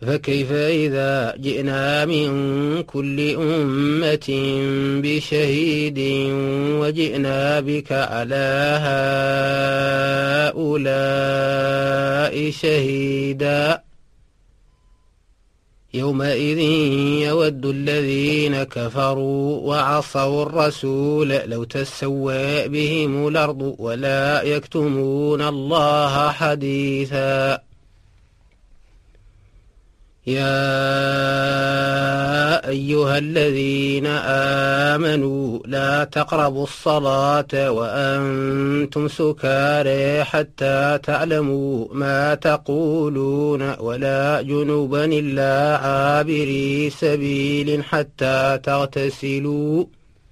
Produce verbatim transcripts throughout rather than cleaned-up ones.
فكيف إذا جئنا من كل أمة بشهيد وجئنا بك على هؤلاء شهيدا يومئذ يود الذين كفروا وعصوا الرسول لو تسوى بهم الأرض ولا يكتمون الله حديثا يا أيها الذين آمنوا لا تقربوا الصلاة وأنتم سكارى حتى تعلموا ما تقولون ولا جنبا إلا عابري سبيل حتى تغتسلوا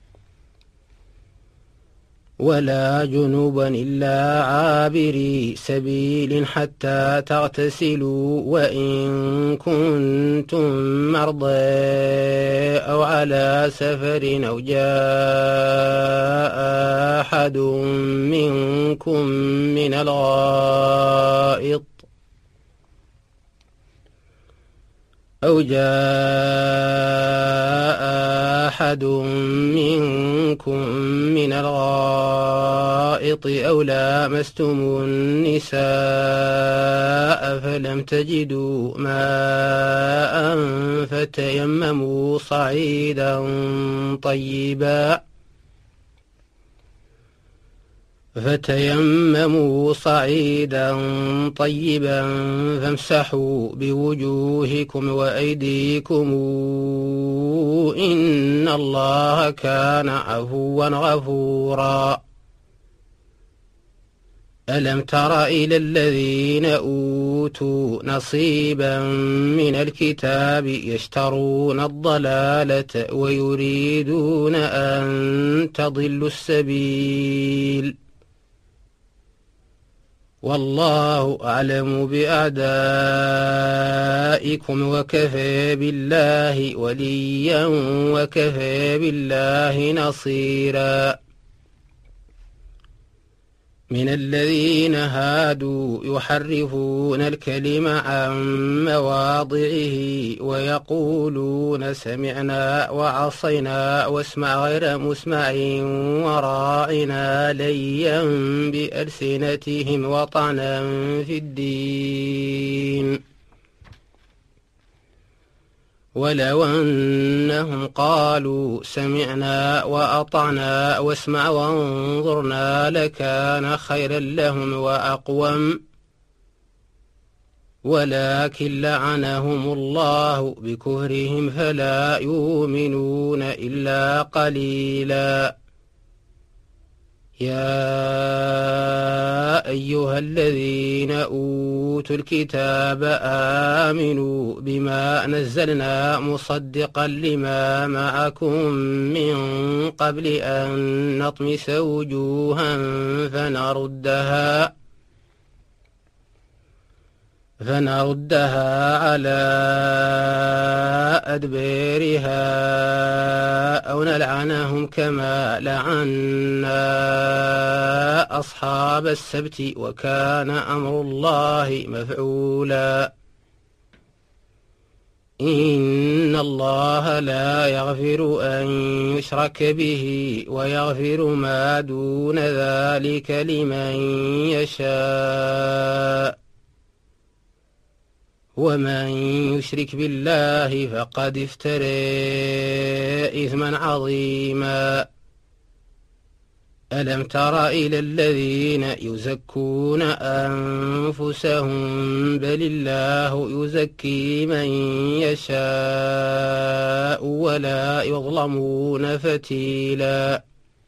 ولا جنبا إلا عابري سبيل حتى تغتسلوا وإن كنتم مرضى أو على سفر أو جاء أحد منكم من الغائط أو جاء أحد منكم من الغائط أو لامستم النساء فلم تجدوا ماء فتيمموا صعيدا طيبا فتيمموا صعيدا طيبا فامسحوا بوجوهكم وأيديكم إن الله كان عفوا غفورا ألم تر إلى الذين أوتوا نصيبا من الكتاب يشترون الضلالة ويريدون أن تضلوا السبيل والله أعلم بأعدائكم وكفى بالله وليا وكفى بالله نصيرا من الذين هادوا يحرفون الكلم عن مواضعه ويقولون سمعنا وعصينا واسمع غير مسمع وراعنا ليا بألسنتهم وطعنا في الدين ولو أنهم قالوا سمعنا وأطعنا واسمع وانظرنا لكان خيرا لهم وأقوم ولكن لعنهم الله بكفرهم فلا يؤمنون إلا قليلا يا أيها الذين أوتوا الكتاب آمنوا بما نزلنا مصدقا لما معكم من قبل أن نطمس وجوها فنردها فنردها على أدبارها أو نلعنهم كما لعنا أصحاب السبت وكان أمر الله مفعولا إن الله لا يغفر أن يشرك به ويغفر ما دون ذلك لمن يشاء ومن يشرك بالله فقد افترى إثما عظيما ألم تر إلى الذين يزكون أنفسهم بل الله يزكي من يشاء ولا يظلمون فتيلا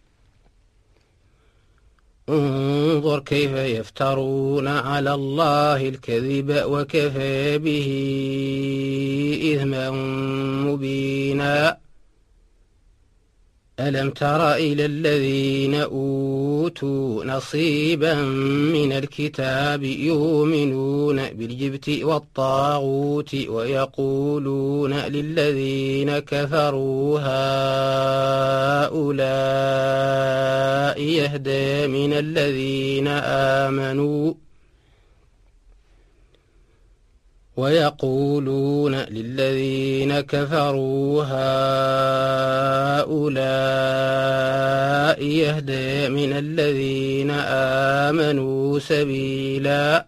انظر كيف يفترون على الله الكذب وكفى به إثما مبينا ألم تر إلى الذين أوتوا نصيبا من الكتاب يؤمنون بالجبت والطاغوت ويقولون للذين كفروا هؤلاء يهدى من الذين آمنوا ويقولون للذين كفروا هؤلاء يهدى من الذين آمنوا سبيلا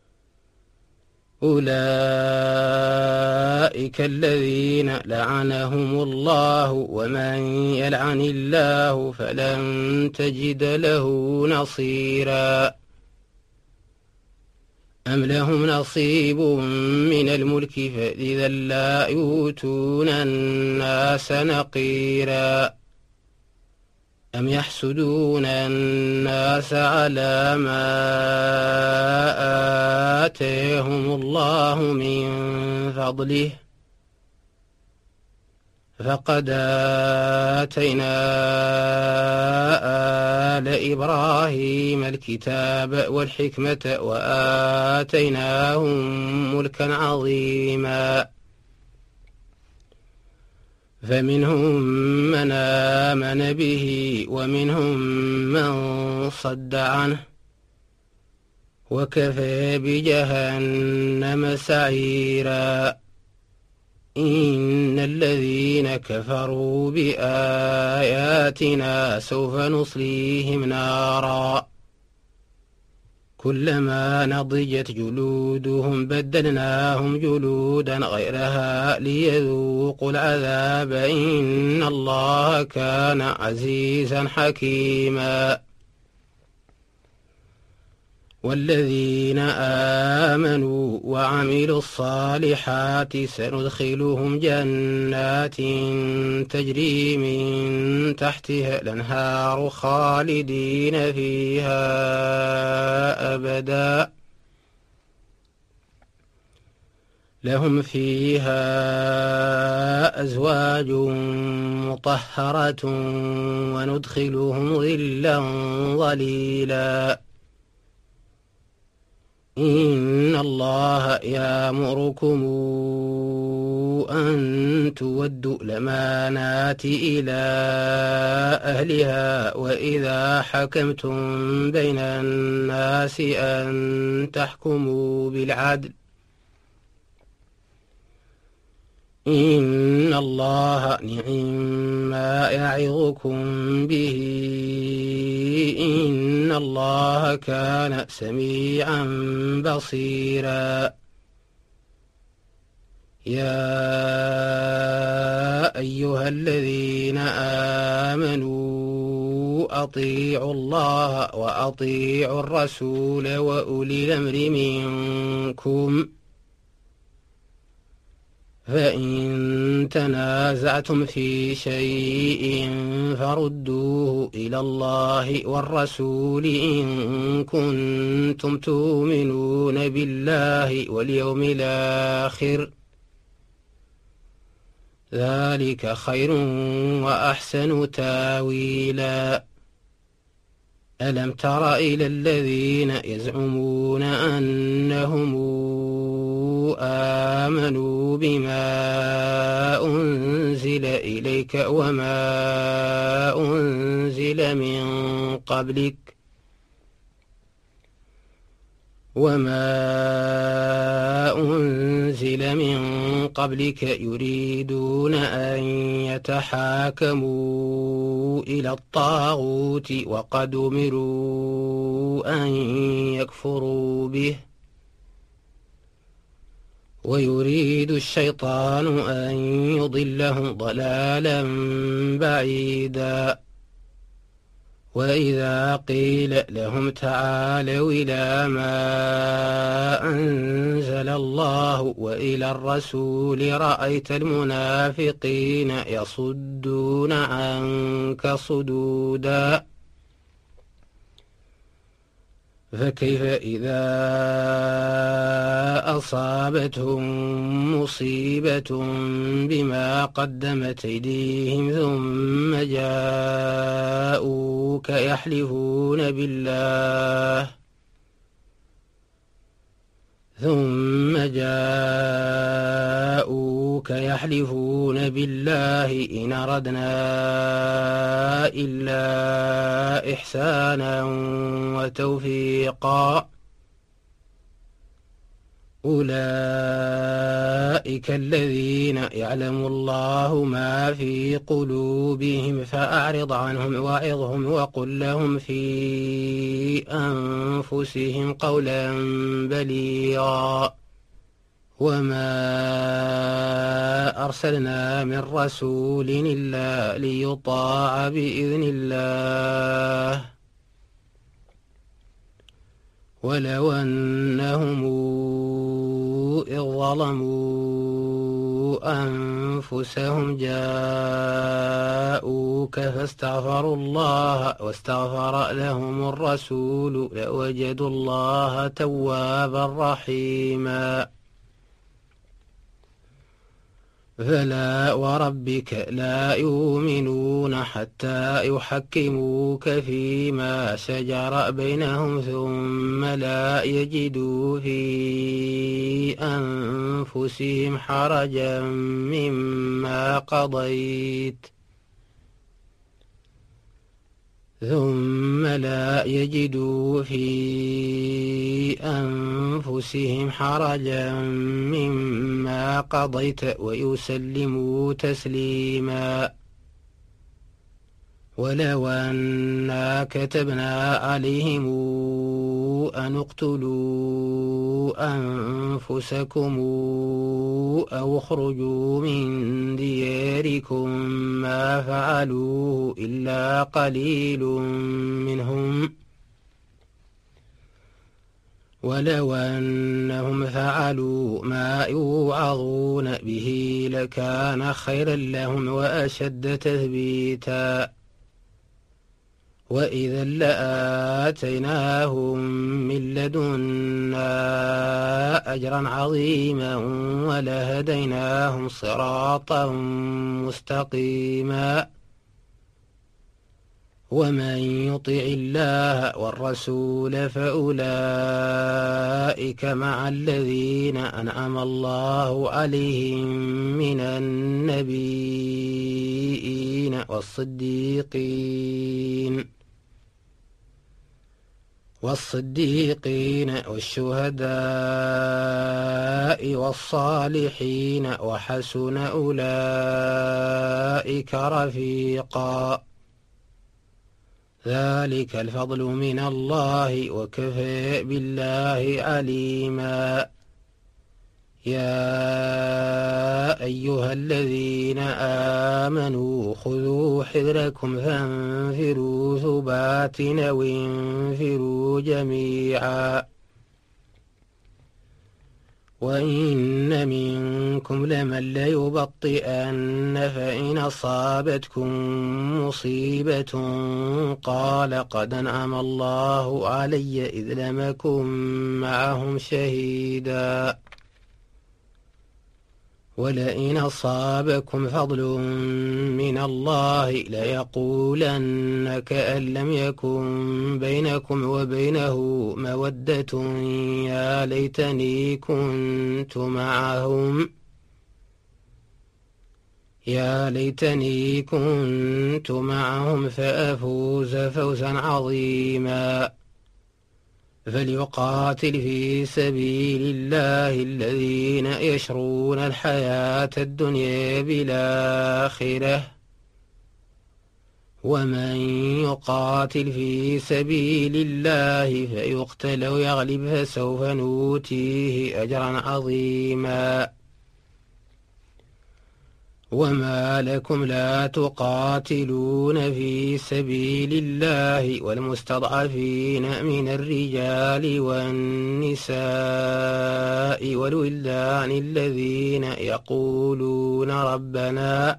أولئك الذين لعنهم الله ومن يلعن الله فلن تجد له نصيرا أم لهم نصيب من الملك فإذا لا يؤتون الناس نقيرا أم يحسدون الناس على ما آتاهم الله من فضله فقد آتينا آل إبراهيم الكتاب والحكمة وآتيناهم ملكا عظيما فمنهم من آمن به ومنهم من صد عنه وكفى بجهنم سعيرا إن الذين كفروا بآياتنا سوف نصليهم نارا كلما نضجت جلودهم بدلناهم جلودا غيرها ليذوقوا العذاب إن الله كان عزيزا حكيما والذين آمنوا وعملوا الصالحات سندخلهم جنات تجري من تحتها الأنهار خالدين فيها أبدا لهم فيها أزواج مطهرة وندخلهم ظلا ظليلا إن الله يأمركم أن تودوا الأمانات إلى أهلها وإذا حكمتم بين الناس أن تحكموا بالعدل إن الله نعما يعظكم به إن الله كان سميعا بصيرا يا أيها الذين آمنوا أطيعوا الله وأطيعوا الرسول وأولي الأمر منكم فإن تنازعتم في شيء فردوه إلى الله والرسول إن كنتم تؤمنون بالله واليوم الآخر ذلك خير وأحسن تاويلا ألم تر إلى الذين يزعمون أنهم آمنوا بما أنزل إليك وما أنزل من قبلك وما أنزل من قبلك يريدون أن يتحاكموا إلى الطاغوت وقد أمروا أن يكفروا به ويريد الشيطان أن يضلهم ضلالا بعيدا وإذا قيل لهم تعالوا إلى ما أنزل الله وإلى الرسول رأيت المنافقين يصدون عنك صدودا فكيف إذا أصابتهم مصيبة بما قدمت أيديهم ثم جاءوك يحلفون بالله ثم جاءوك يحلفون بالله إن أردنا إلا إحسانا وتوفيقا أولئك الذين يعلم الله ما في قلوبهم فأعرض عنهم وعظهم وقل لهم في أنفسهم قولا بليغا وما أرسلنا من رسول إلا ليطاع بإذن الله ولو أنهم إذ ظلموا أنفسهم جاءوك فاستغفروا الله واستغفر لهم الرسول لوجدوا الله توابا رحيما فلا وربك لا يؤمنون حتى يحكموك فيما شجر بينهم ثم لا يجدوا في أنفسهم حرجا مما قضيت ثم لا يجدوا في أنفسهم حرجا مما قضيت ويسلموا تسليما ولو أنا كتبنا عليهم أن اقتلوا أنفسكم أو اخرجوا من دياركم ما فعلوه إلا قليل منهم ولو أنهم فعلوا ما يوعظون به لكان خيرا لهم وأشد تثبيتا وإذا لآتيناهم من لدنا أجرا عظيما ولهديناهم صراطا مستقيما ومن يطع الله والرسول فأولئك مع الذين أنعم الله عليهم من النبيين والصديقين والصديقين والشهداء والصالحين وحسن أولئك رفيقا ذلك الفضل من الله وكفى بالله عليما يا أيها الذين آمنوا خذوا حذركم فانفروا ثبات أو انفروا جميعا وإن منكم لمن ليبطئن فإن أصابتكم مصيبة قال قد أنعم الله علي إذ لم أكن معهم شهيدا ولئن أصابكم فضل من الله ليقولن كأن لم يكن بينكم وبينه مودة يا ليتني كنت معهم يا ليتني كنت معهم فأفوز فوزا عظيما فليقاتل في سبيل الله الذين يشرون الحياة الدنيا بالآخرة ومن يقاتل في سبيل الله فيقتل أو يغلب فسوف نؤتيه أجرا عظيما وما لكم لا تقاتلون في سبيل الله والمستضعفين من الرجال والنساء والولدان الذين يقولون ربنا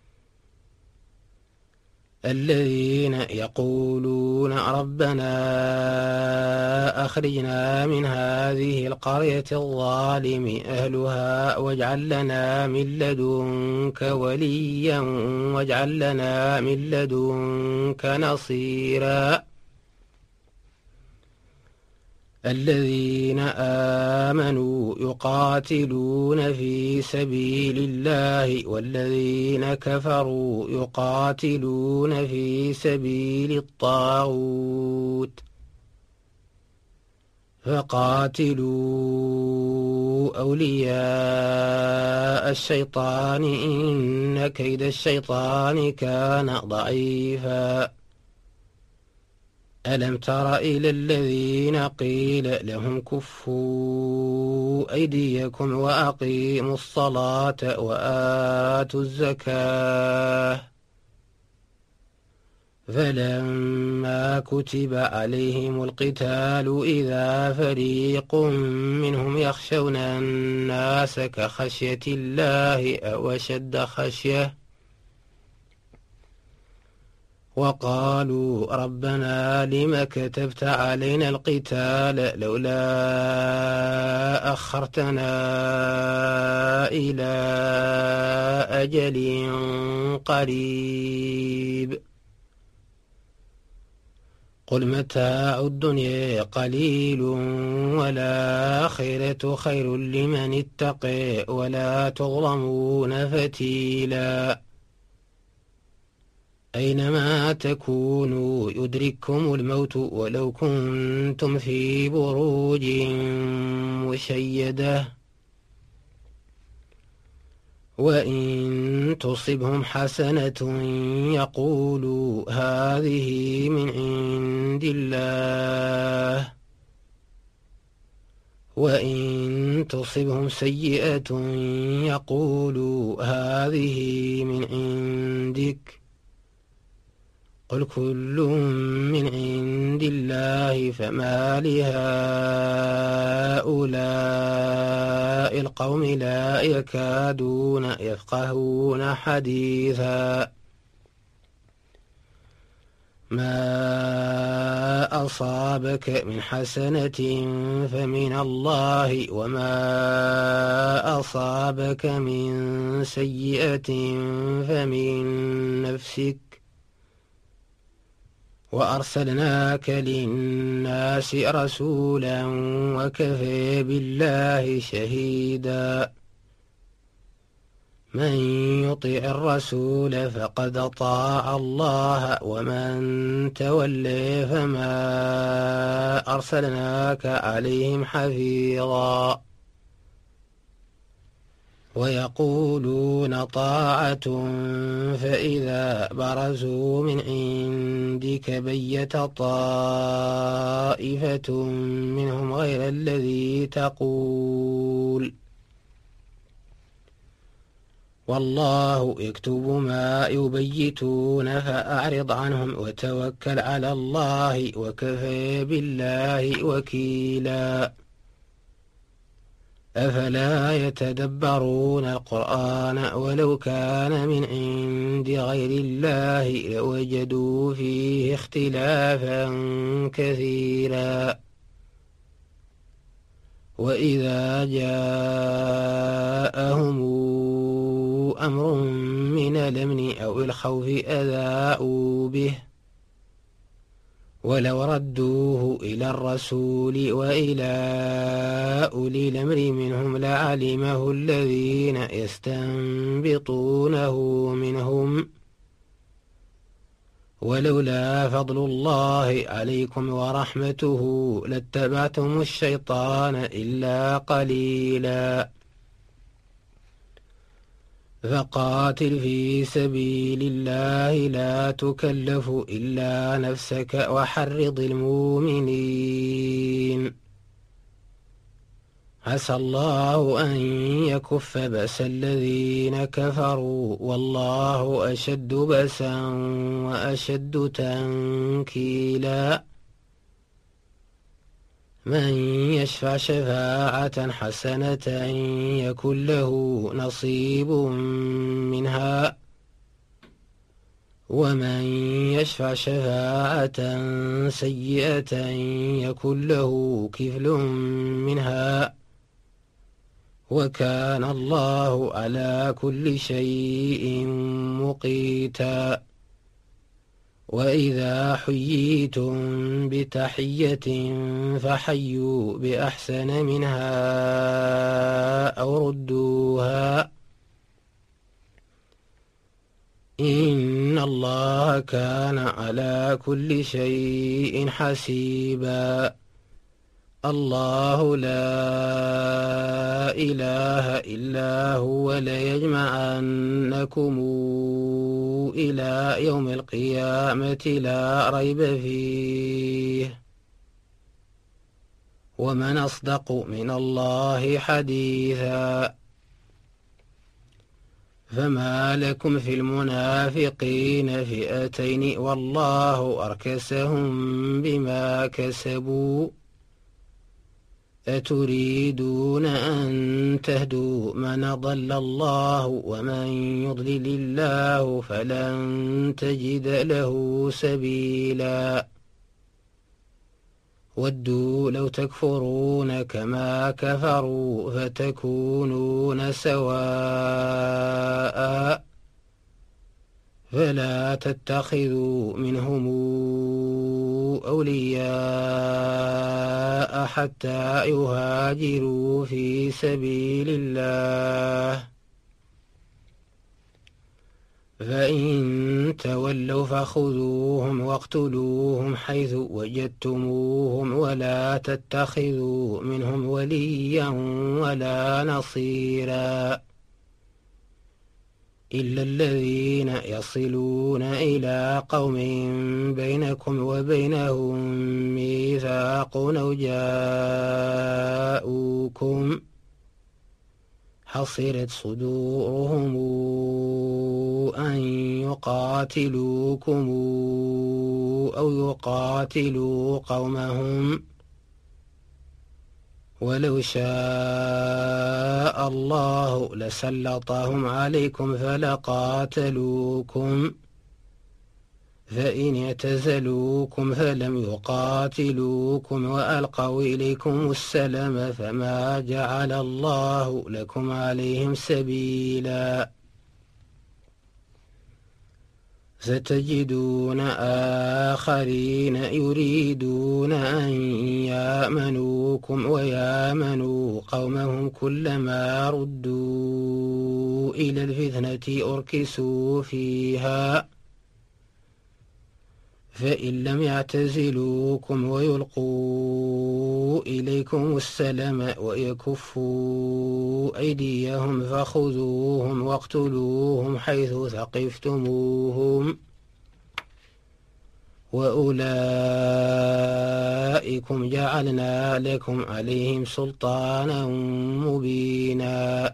الذين يقولون ربنا أخرجنا من هذه القرية الظالم أهلها واجعل لنا من لدنك وليا واجعل لنا من لدنك نصيرا الذين آمنوا يقاتلون في سبيل الله والذين كفروا يقاتلون في سبيل الطاغوت فقاتلوا أولياء الشيطان إن كيد الشيطان كان ضعيفا. ألم تر إلى الذين قيل لهم كفوا أيديكم وأقيموا الصلاة وآتوا الزكاة فلما كتب عليهم القتال إذا فريق منهم يخشون الناس كخشية الله أو أشد خشية وقالوا ربنا لم كتبت علينا القتال لولا أخرتنا إلى أجل قريب قل متاع الدنيا قليل والآخرة خير لمن اتقى ولا تظلمون فتيلا. أينما تكونوا يدرككم الموت ولو كنتم في بروج مشيدة وإن تصبهم حسنة يقولوا هذه من عند الله وإن تصبهم سيئة يقولوا هذه من عندك قل كل من عند الله فما لهؤلاء القوم لا يكادون يفقهون حديثا. ما أصابك من حسنة فمن الله وما أصابك من سيئة فمن نفسك وأرسلناك للناس رسولا وكفى بالله شهيدا. من يطع الرسول فقد أطاع الله ومن تولى فما أرسلناك عليهم حفيظا. ويقولون طاعة فإذا برزوا من عندك بيت طائفة منهم غير الذي تقول والله يكتب ما يبيتون فأعرض عنهم وتوكل على الله وكفى بالله وكيلا. أفلا يتدبرون القرآن ولو كان من عند غير الله لوجدوا فيه اختلافا كثيرا. وإذا جاءهم أمر من الأمن أو الخوف أذاعوا به ولو ردوه إلى الرسول وإلى أولي الأمر منهم لعلمه الذين يستنبطونه منهم ولولا فضل الله عليكم ورحمته لاتبعتم الشيطان إلا قليلا. فقاتل في سبيل الله لا تكلف إلا نفسك وحرض المؤمنين عسى الله أن يكف بأس الذين كفروا والله أشد بأسا وأشد تنكيلا. من يشفع شفاعة حسنة يكن له نصيب منها ومن يشفع شفاعة سيئة يكن له كفل منها وكان الله على كل شيء مقيتا. وإذا حييتم بتحية فحيوا بأحسن منها أو ردوها إن الله كان على كل شيء حسيبا. الله لا إله إلا هو ليجمعنكم إلى يوم القيامة لا ريب فيه ومن أصدق من الله حديثا. فما لكم في المنافقين فئتين والله أركسهم بما كسبوا أتريدون أن تهدوا من ضل الله ومن يضلل الله فلن تجد له سبيلا. ودوا لو تكفرون كما كفروا فتكونون سواء فلا تتخذوا منهم أولياء حتى يهاجروا في سبيل الله فإن تولوا فخذوهم واقتلوهم حيث وجدتموهم ولا تتخذوا منهم وليا ولا نصيرا إلا الذين يصلون إلى قوم بينكم وبينهم ميثاق أو جاءوكم حصرت صدورهم أن يقاتلوكم أو يقاتلوا قومهم ولو شاء الله لسلطهم عليكم فلقاتلوكم فإن اعتزلوكم فلم يقاتلوكم وألقوا إليكم السلم فما جعل الله لكم عليهم سبيلا. ستجدون آخرين يريدون أن يامنوكم ويامنوا قومهم كلما ردوا إلى الفتنة أركسوا فيها فإن لم يعتزلوكم ويلقوا إليكم السلم ويكفوا أيديهم فخذوهم واقتلوهم حيث ثقفتموهم وأولئكم جعلنا لكم عليهم سلطانا مبينا.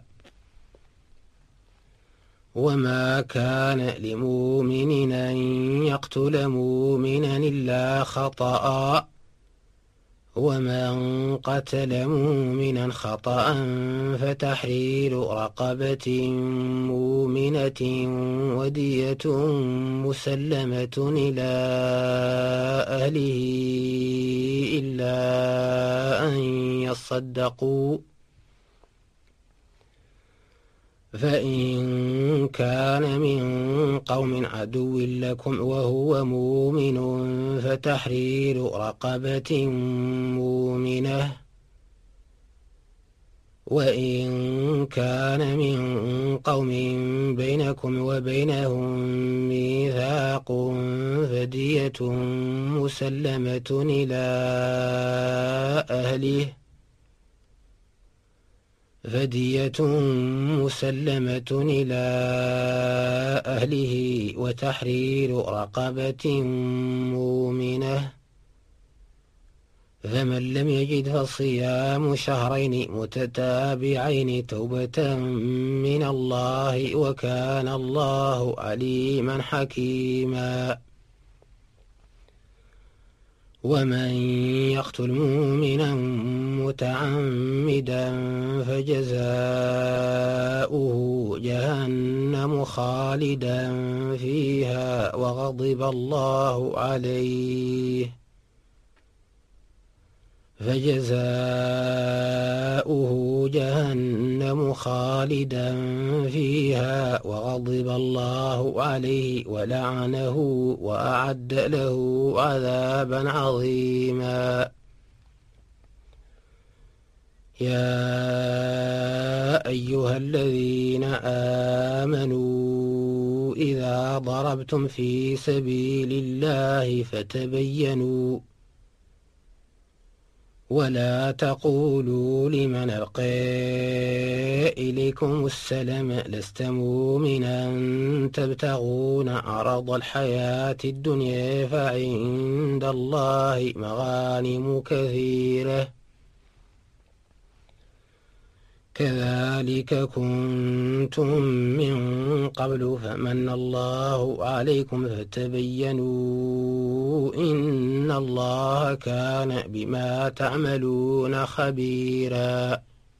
وما كان لمؤمن أن يقتل مؤمنا إلا خطأ ومن قتل مؤمنا خطأ فتحرير رقبة مؤمنة ودية مسلمة إلى أهله إلا أن يصدقوا فإن كان من قوم عدو لكم وهو مؤمن فتحرير رقبة مؤمنة وإن كان من قوم بينكم وبينهم ميثاق فدية مسلمة إلى أهله فدية مسلمة إلى أهله وتحرير رقبة مؤمنة فمن لم يجد فصيام شهرين متتابعين توبة من الله وكان الله عليما حكيما. ومن يقتل مؤمنا متعمدا فجزاؤه جهنم خالدا فيها وغضب الله عليه فجزاؤه جهنم خالدا فيها وغضب الله عليه ولعنه وأعد له عذابا عظيما. يا أيها الذين آمنوا إذا ضربتم في سبيل الله فتبينوا ولا تقولوا لمن ألقى إليكم السلام لست مؤمنا تبتغون عرض الحياة الدنيا فعند الله مغانم كثيرة كذلك كنتم من قبل فمن الله عليكم فتبينوا إن الله كان بما تعملون خبيرا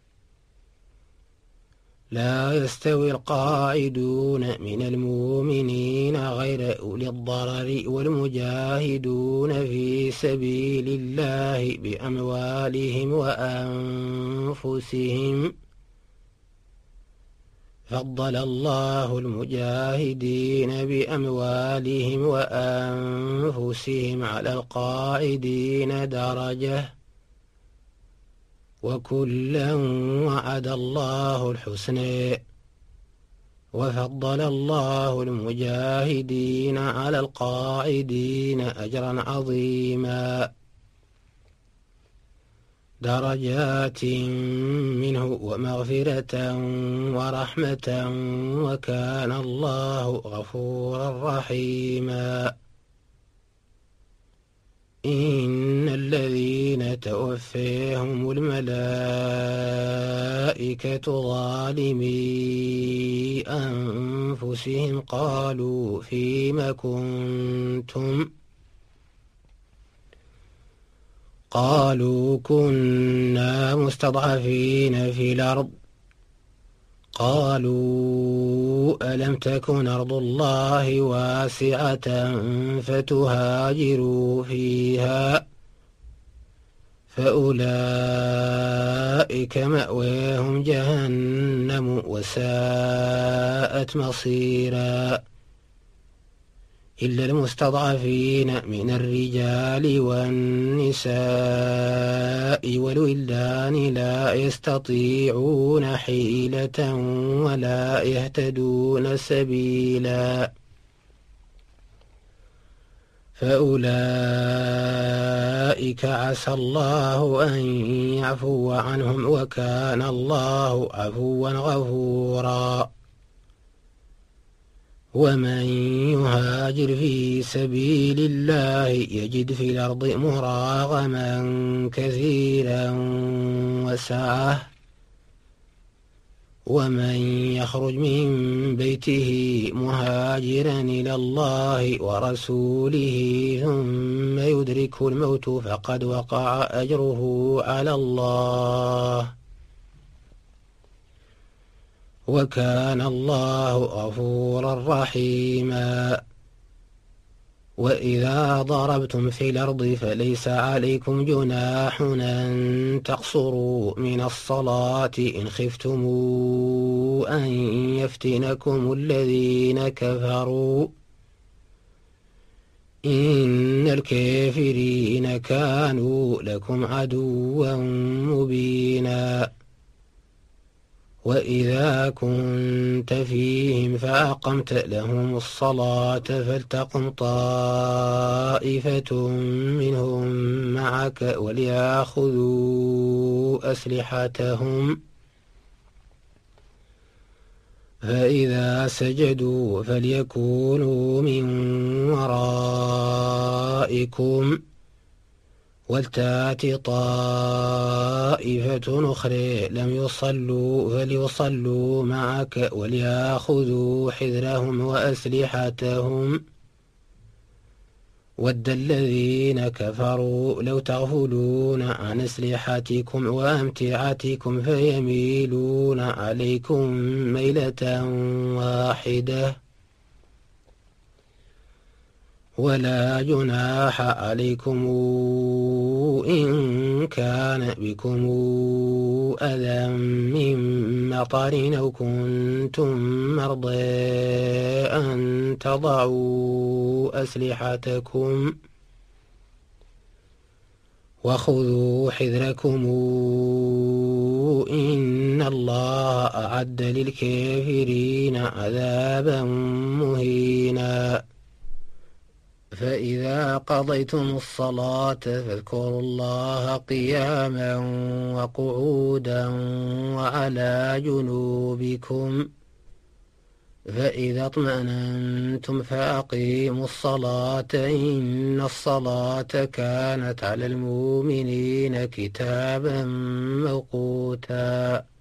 لا يستوي القاعدون من المؤمنين غير أولي الضرر والمجاهدون في سبيل الله بأموالهم وأنفسهم فضل الله المجاهدين بأموالهم وأنفسهم على القاعدين درجة وكلا وعد الله الحسنى وفضل الله المجاهدين على القاعدين أجرا عظيما درجات منه ومغفرة ورحمة وكان الله غفورا رحيما إن الذين توفيهم الملائكة ظالمي أنفسهم قالوا فيم كنتم قالوا كنا مستضعفين في الأرض قالوا ألم تكن أرض الله واسعة فتهاجروا فيها فأولئك مأواهم جهنم وساءت مصيرا إلا المستضعفين من الرجال والنساء والولدان لا يستطيعون حيلة ولا يهتدون سبيلا فأولئك عسى الله أن يعفو عنهم وكان الله عفوا غفورا ومن يهاجر في سبيل الله يجد في الأرض مراغما كثيرا وسعة ومن يخرج من بيته مهاجرا إلى الله ورسوله ثم يدركه الموت فقد وقع أجره على الله وكان الله غفورا رحيما وإذا ضربتم في الأرض فليس عليكم جناح أن تقصروا من الصلاة إن خفتم أن يفتنكم الذين كفروا إن الكافرين كانوا لكم عدوا مبينا وإذا كنت فيهم فأقمت لهم الصلاة فلتقم طائفة منهم معك وليأخذوا أسلحتهم فإذا سجدوا فليكونوا من ورائكم ولتأت طائفة أخرى لم يصلوا فليصلوا معك وليأخذوا حذرهم وأسلحتهم ود الذين كفروا لو تغفلون عن أسلحتكم وأمتعتكم فيميلون عليكم ميلة واحدة ولا جناح عليكم إن كان بكم أذى من مطر أو كنتم مرضى أن تضعوا أسلحتكم وخذوا حذركم إن الله أعد للكافرين عذابا مهينا فإذا قضيتم الصلاة فاذكروا الله قياما وقعودا وعلى جنوبكم، فإذا اطمأننتم فأقيموا الصلاة إن الصلاة كانت على المؤمنين كتابا موقوتا.